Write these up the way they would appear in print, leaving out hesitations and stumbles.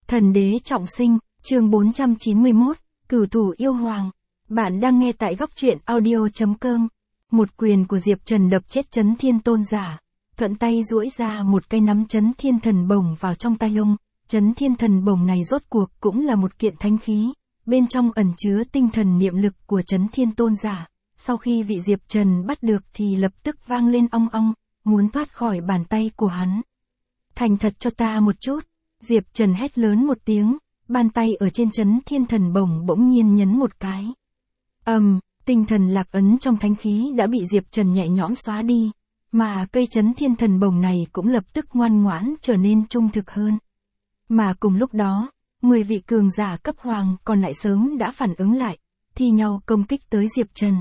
Thần đế trọng sinh, chương 491, cửu thủ yêu hoàng. Bạn đang nghe tại góc truyện audio.com. Một quyền của Diệp Trần đập chết Chấn Thiên Tôn giả. Thuận tay duỗi ra một cây nắm Chấn Thiên Thần Bổng vào trong tay ông. Chấn Thiên Thần Bổng này rốt cuộc cũng là một kiện thánh khí. Bên trong ẩn chứa tinh thần niệm lực của Chấn Thiên Tôn giả. Sau khi vị Diệp Trần bắt được thì lập tức vang lên ong ong, muốn thoát khỏi bàn tay của hắn. Thành thật cho ta một chút. Diệp Trần hét lớn một tiếng, bàn tay ở trên Chấn Thiên Thần Bổng bỗng nhiên nhấn một cái. Tinh thần lạc ấn trong thánh khí đã bị Diệp Trần nhẹ nhõm xóa đi, mà cây Chấn Thiên Thần Bổng này cũng lập tức ngoan ngoãn trở nên trung thực hơn. Mà cùng lúc đó, 10 vị cường giả cấp hoàng còn lại sớm đã phản ứng lại, thi nhau công kích tới Diệp Trần.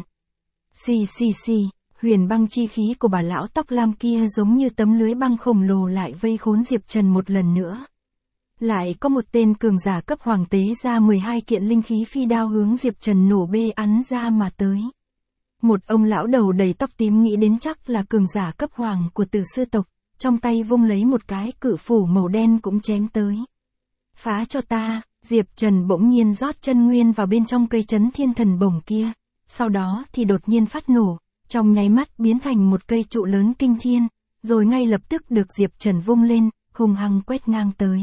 Xì, huyền băng chi khí của bà lão tóc lam kia giống như tấm lưới băng khổng lồ lại vây khốn Diệp Trần một lần nữa. Lại có một tên cường giả cấp hoàng tế ra 12 kiện linh khí phi đao hướng Diệp Trần nổ bê ắn ra mà tới. Một ông lão đầu đầy tóc tím nghĩ đến chắc là cường giả cấp hoàng của Tử Sư tộc, trong tay vung lấy một cái cự phủ màu đen cũng chém tới. Phá cho ta, Diệp Trần bỗng nhiên rót chân nguyên vào bên trong cây Chấn Thiên Thần Bổng kia, sau đó thì đột nhiên phát nổ, trong nháy mắt biến thành một cây trụ lớn kinh thiên, rồi ngay lập tức được Diệp Trần vung lên, hùng hăng quét ngang tới.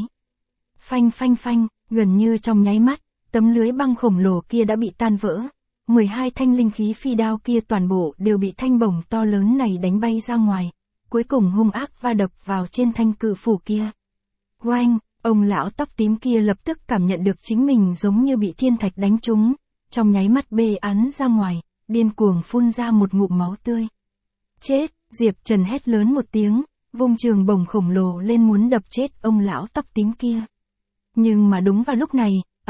Phanh, gần như trong nháy mắt, tấm lưới băng khổng lồ kia đã bị tan vỡ. 12 thanh linh khí phi đao kia toàn bộ đều bị thanh bổng to lớn này đánh bay ra ngoài, cuối cùng hung ác va đập vào trên thanh cự phủ kia. Oanh, ông lão tóc tím kia lập tức cảm nhận được chính mình giống như bị thiên thạch đánh trúng, trong nháy mắt bê ắn ra ngoài, điên cuồng phun ra một ngụm máu tươi. Chết, Diệp Trần hét lớn một tiếng, vung trường bổng khổng lồ lên muốn đập chết ông lão tóc tím kia. Nhưng mà đúng vào lúc này,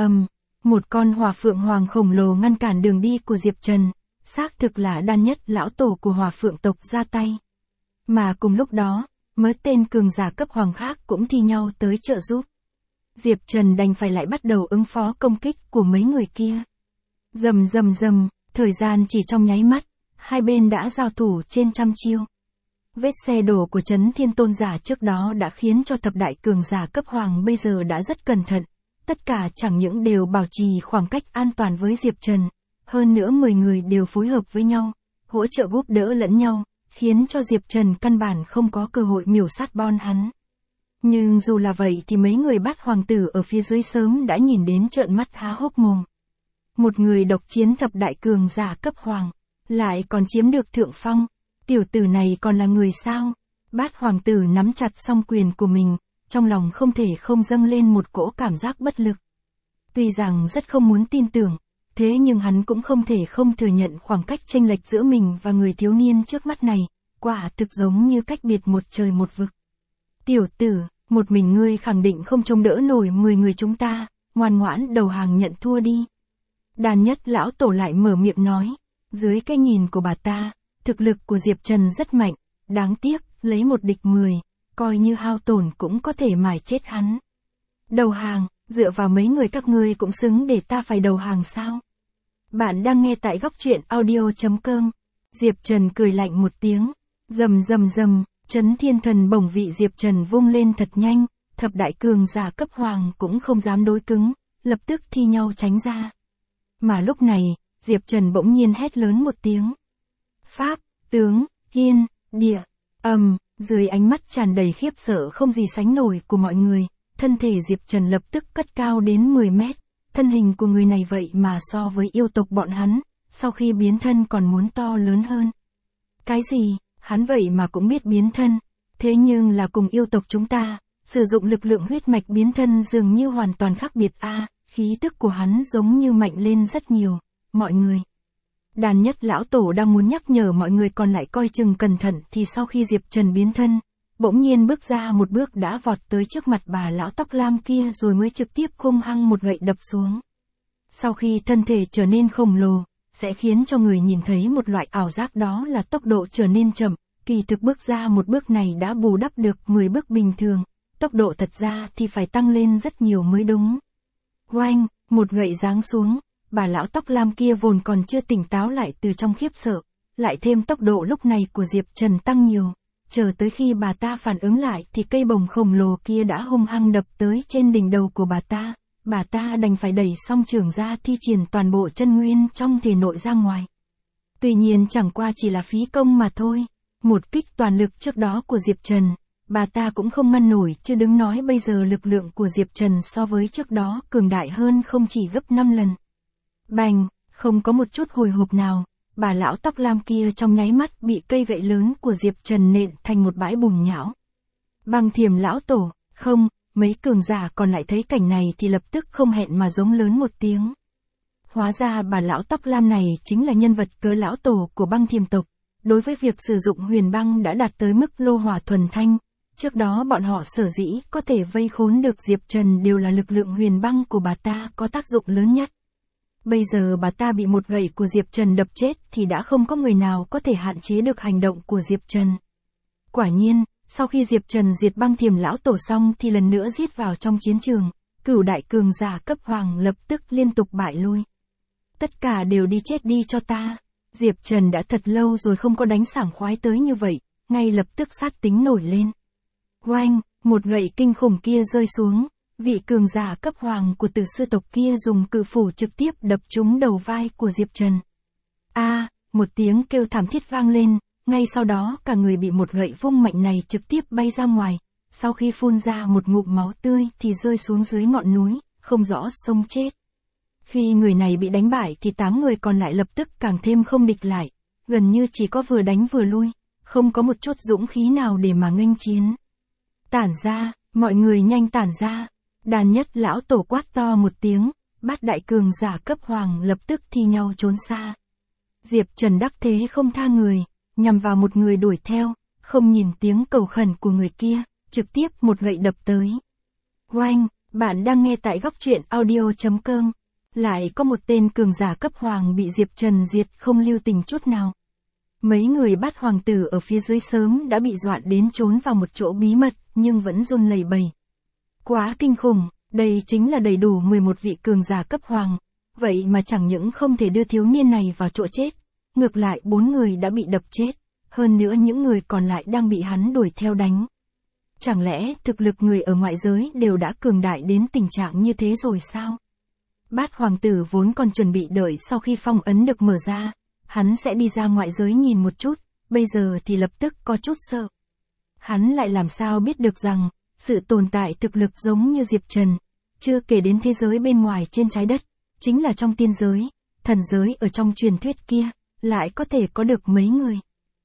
một con hỏa phượng hoàng khổng lồ ngăn cản đường đi của Diệp Trần, xác thực là đan nhất lão tổ của hỏa phượng tộc ra tay. Mà cùng lúc đó, mấy tên cường giả cấp hoàng khác cũng thi nhau tới trợ giúp. Diệp Trần đành phải lại bắt đầu ứng phó công kích của mấy người kia. Rầm, thời gian chỉ trong nháy mắt, hai bên đã giao thủ trên trăm chiêu. Vết xe đổ của Chấn Thiên Tôn giả trước đó đã khiến cho thập đại cường giả cấp hoàng bây giờ đã rất cẩn thận, tất cả chẳng những đều bảo trì khoảng cách an toàn với Diệp Trần, hơn nữa 10 người đều phối hợp với nhau, hỗ trợ giúp đỡ lẫn nhau, khiến cho Diệp Trần căn bản không có cơ hội miểu sát bọn hắn. Nhưng dù là vậy thì mấy người bát hoàng tử ở phía dưới sớm đã nhìn đến trợn mắt há hốc mồm. Một người độc chiến thập đại cường giả cấp hoàng, lại còn chiếm được thượng phong. Tiểu tử này còn là người sao? Bát hoàng tử nắm chặt song quyền của mình, trong lòng không thể không dâng lên một cỗ cảm giác bất lực. Tuy rằng rất không muốn tin tưởng, thế nhưng hắn cũng không thể không thừa nhận khoảng cách chênh lệch giữa mình và người thiếu niên trước mắt này, quả thực giống như cách biệt một trời một vực. Tiểu tử, một mình ngươi khẳng định không chống đỡ nổi 10 người chúng ta, ngoan ngoãn đầu hàng nhận thua đi. Đàn nhất lão tổ lại mở miệng nói, dưới cái nhìn của bà ta, thực lực của Diệp Trần rất mạnh, đáng tiếc, lấy một địch 10, coi như hao tổn cũng có thể mài chết hắn. Đầu hàng, dựa vào mấy người các ngươi cũng xứng để ta phải đầu hàng sao? Bạn đang nghe tại góc truyện audio.com. Diệp Trần cười lạnh một tiếng, rầm, Chấn Thiên Thần Bổng vị Diệp Trần vung lên thật nhanh, thập đại cường giả cấp hoàng cũng không dám đối cứng, lập tức thi nhau tránh ra. Mà lúc này, Diệp Trần bỗng nhiên hét lớn một tiếng. Pháp, tướng, thiên, địa, dưới ánh mắt tràn đầy khiếp sợ không gì sánh nổi của mọi người, thân thể Diệp Trần lập tức cất cao đến 10 mét, thân hình của người này vậy mà so với yêu tộc bọn hắn, sau khi biến thân còn muốn to lớn hơn. Cái gì, hắn vậy mà cũng biết biến thân, thế nhưng là cùng yêu tộc chúng ta, sử dụng lực lượng huyết mạch biến thân dường như hoàn toàn khác biệt khí tức của hắn giống như mạnh lên rất nhiều, mọi người. Đàn nhất lão tổ đang muốn nhắc nhở mọi người còn lại coi chừng cẩn thận thì sau khi Diệp Trần biến thân, bỗng nhiên bước ra một bước đã vọt tới trước mặt bà lão tóc lam kia rồi mới trực tiếp hung hăng một gậy đập xuống. Sau khi thân thể trở nên khổng lồ, sẽ khiến cho người nhìn thấy một loại ảo giác đó là tốc độ trở nên chậm, kỳ thực bước ra một bước này đã bù đắp được 10 bước bình thường, tốc độ thật ra thì phải tăng lên rất nhiều mới đúng. Oanh, một gậy giáng xuống. Bà lão tóc lam kia vốn còn chưa tỉnh táo lại từ trong khiếp sợ, lại thêm tốc độ lúc này của Diệp Trần tăng nhiều, chờ tới khi bà ta phản ứng lại thì cây bồng khổng lồ kia đã hung hăng đập tới trên đỉnh đầu của bà ta đành phải đẩy song trường ra thi triển toàn bộ chân nguyên trong thể nội ra ngoài. Tuy nhiên chẳng qua chỉ là phí công mà thôi, một kích toàn lực trước đó của Diệp Trần, bà ta cũng không ngăn nổi, chứ đừng nói bây giờ lực lượng của Diệp Trần so với trước đó cường đại hơn không chỉ gấp 5 lần. Bành, không có một chút hồi hộp nào, bà lão tóc lam kia trong nháy mắt bị cây gậy lớn của Diệp Trần nện thành một bãi bùn nhão. Băng Thiềm lão tổ, không, mấy cường giả còn lại thấy cảnh này thì lập tức không hẹn mà giống lớn một tiếng. Hóa ra bà lão tóc lam này chính là nhân vật Cớ lão tổ của Băng Thiềm tộc. Đối với việc sử dụng huyền băng đã đạt tới mức lô hỏa thuần thanh, trước đó bọn họ sở dĩ có thể vây khốn được Diệp Trần đều là lực lượng huyền băng của bà ta có tác dụng lớn nhất. Bây giờ bà ta bị một gậy của Diệp Trần đập chết thì đã không có người nào có thể hạn chế được hành động của Diệp Trần. Quả nhiên, sau khi Diệp Trần diệt Băng Thiềm lão tổ xong thì lần nữa giết vào trong chiến trường, cửu đại cường giả cấp hoàng lập tức liên tục bại lui. Tất cả đều đi chết đi cho ta. Diệp Trần đã thật lâu rồi không có đánh sảng khoái tới như vậy, ngay lập tức sát tính nổi lên. Oanh, một gậy kinh khủng kia rơi xuống, vị cường giả cấp hoàng của Tử Sư tộc kia dùng cự phủ trực tiếp đập trúng đầu vai của Diệp Trần. Một tiếng kêu thảm thiết vang lên, ngay sau đó cả người bị một gậy vung mạnh này trực tiếp bay ra ngoài, sau khi phun ra một ngụm máu tươi thì rơi xuống dưới ngọn núi, không rõ sống chết. Khi người này bị đánh bại thì 8 người còn lại lập tức càng thêm không địch lại, gần như chỉ có vừa đánh vừa lui, không có một chút dũng khí nào để mà nghênh chiến. Tản ra, mọi người nhanh tản ra. Đàn Nhất lão tổ quát to một tiếng, bát đại cường giả cấp hoàng lập tức thi nhau trốn xa. Diệp Trần đắc thế không tha người, nhằm vào một người đuổi theo, không nhìn tiếng cầu khẩn của người kia, trực tiếp một gậy đập tới. Oanh, bạn đang nghe tại góc truyện audio.com. Lại có một tên cường giả cấp hoàng bị Diệp Trần diệt không lưu tình chút nào. Mấy người bát hoàng tử ở phía dưới sớm đã bị dọa đến trốn vào một chỗ bí mật, nhưng vẫn run lẩy bẩy. Quá kinh khủng, đây chính là đầy đủ 11 vị cường giả cấp hoàng, vậy mà chẳng những không thể đưa thiếu niên này vào chỗ chết, ngược lại 4 người đã bị đập chết, hơn nữa những người còn lại đang bị hắn đuổi theo đánh. Chẳng lẽ thực lực người ở ngoại giới đều đã cường đại đến tình trạng như thế rồi sao? Bát hoàng tử vốn còn chuẩn bị đợi sau khi phong ấn được mở ra, hắn sẽ đi ra ngoại giới nhìn một chút, bây giờ thì lập tức có chút sợ. Hắn lại làm sao biết được rằng, sự tồn tại thực lực giống như Diệp Trần, chưa kể đến thế giới bên ngoài trên trái đất, chính là trong tiên giới, thần giới ở trong truyền thuyết kia, lại có thể có được mấy người.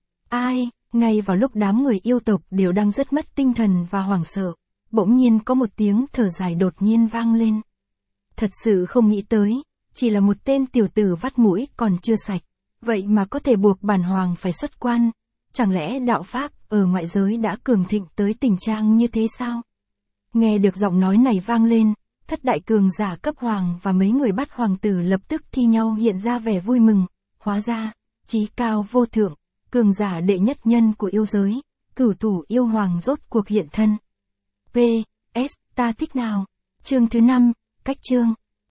Ngay vào lúc đám người yêu tộc đều đang rất mất tinh thần và hoảng sợ, bỗng nhiên có một tiếng thở dài đột nhiên vang lên. Thật sự không nghĩ tới, chỉ là một tên tiểu tử vắt mũi còn chưa sạch, vậy mà có thể buộc bản hoàng phải xuất quan. Chẳng lẽ đạo pháp ở ngoại giới đã cường thịnh tới tình trạng như thế sao? Nghe được giọng nói này vang lên, thất đại cường giả cấp hoàng và mấy người bát hoàng tử lập tức thi nhau hiện ra vẻ vui mừng. Hóa ra, chí cao vô thượng, cường giả đệ nhất nhân của yêu giới, cửu thủ yêu hoàng rốt cuộc hiện thân. PS, ta thích nào? Chương thứ 5, cách chương.